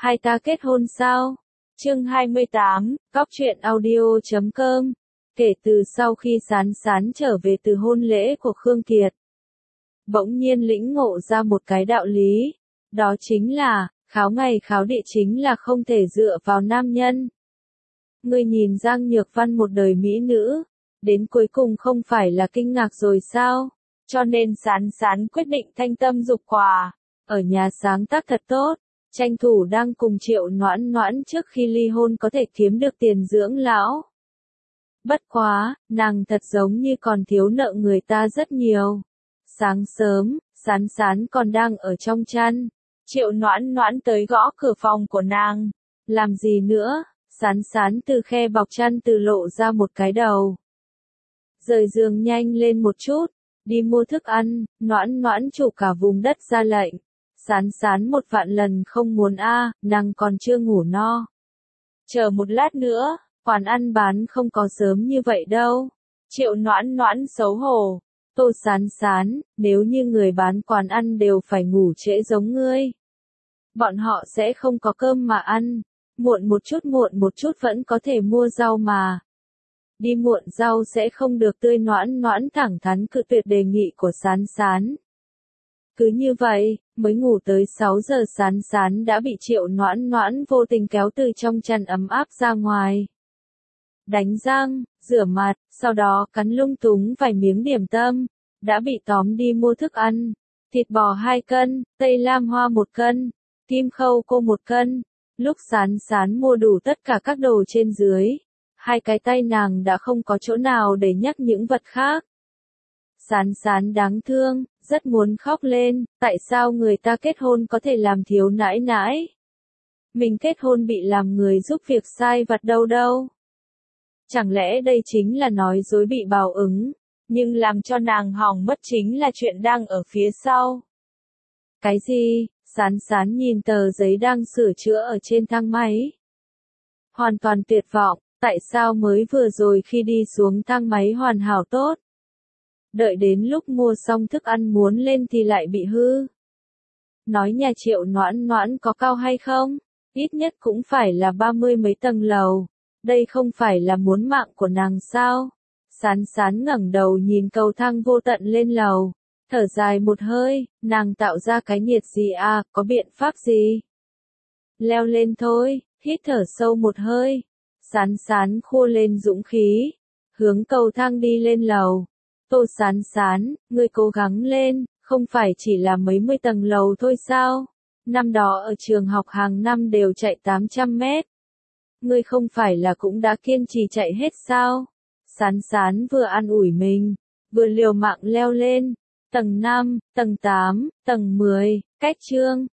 Hai ta kết hôn sao? Chương 28, Góc truyện audio.com. Kể từ sau khi Sán Sán trở về từ hôn lễ của Khương Kiệt, bỗng nhiên lĩnh ngộ ra một cái đạo lý, đó chính là, kháo ngày kháo địa chính là không thể dựa vào nam nhân. Ngươi nhìn Giang Nhược Văn một đời mỹ nữ, đến cuối cùng không phải là kinh ngạc rồi sao? Cho nên Sán Sán quyết định thanh tâm dục quả, ở nhà sáng tác thật tốt, tranh thủ đang cùng Triệu Noãn Noãn trước khi ly hôn có thể kiếm được tiền dưỡng lão. Bất quá, nàng thật giống như còn thiếu nợ người ta rất nhiều. Sáng sớm, Sán Sán còn đang ở trong chăn, Triệu Noãn Noãn tới gõ cửa phòng của nàng. Làm gì nữa? Sán Sán từ khe bọc chăn từ lộ ra một cái đầu. Rời giường nhanh lên một chút, đi mua thức ăn. Noãn Noãn chủ cả vùng đất ra lệnh. Sán Sán một vạn lần không muốn nàng còn chưa ngủ no. Chờ một lát nữa, quán ăn bán không có sớm như vậy đâu. Triệu Noãn Noãn xấu hổ. Tô Sán Sán, nếu như người bán quán ăn đều phải ngủ trễ giống ngươi, bọn họ sẽ không có cơm mà ăn. Muộn một chút vẫn có thể mua rau mà. Đi muộn rau sẽ không được tươi. Noãn Noãn thẳng thắn cự tuyệt đề nghị của Sán Sán. Cứ như vậy, mới ngủ tới 6 giờ Sán Sán đã bị Triệu Noãn Noãn vô tình kéo từ trong chăn ấm áp ra ngoài. Đánh răng, rửa mặt, sau đó cắn lung túng vài miếng điểm tâm, đã bị tóm đi mua thức ăn. Thịt bò 2 cân, tây lam hoa 1 cân, kim khâu cô 1 cân. Lúc Sán Sán mua đủ tất cả các đồ trên dưới, hai cái tay nàng đã không có chỗ nào để nhắc những vật khác. Sán Sán đáng thương, rất muốn khóc lên, tại sao người ta kết hôn có thể làm thiếu nãi nãi? Mình kết hôn bị làm người giúp việc sai vặt đâu. Chẳng lẽ đây chính là nói dối bị báo ứng, nhưng làm cho nàng hỏng mất chính là chuyện đang ở phía sau. Cái gì? Sán Sán nhìn tờ giấy đang sửa chữa ở trên thang máy. Hoàn toàn tuyệt vọng, tại sao mới vừa rồi khi đi xuống thang máy hoàn hảo tốt, đợi đến lúc mua xong thức ăn muốn lên thì lại bị hư. Nói nhà Triệu Noãn Noãn có cao hay không? Ít nhất cũng phải là 30 mấy tầng lầu. Đây không phải là muốn mạng của nàng sao? Sán Sán ngẩng đầu nhìn cầu thang vô tận lên lầu, thở dài một hơi, nàng tạo ra cái nhiệt gì có biện pháp gì? Leo lên thôi, hít thở sâu một hơi. Sán Sán khua lên dũng khí, hướng cầu thang đi lên lầu. Tô Sán Sán, ngươi cố gắng lên, không phải chỉ là mấy mươi tầng lầu thôi sao? Năm đó ở trường học hàng năm đều chạy 800 mét. Ngươi không phải là cũng đã kiên trì chạy hết sao? Sán Sán vừa an ủi mình, vừa liều mạng leo lên. Tầng 5, tầng 8, tầng 10, cách chương.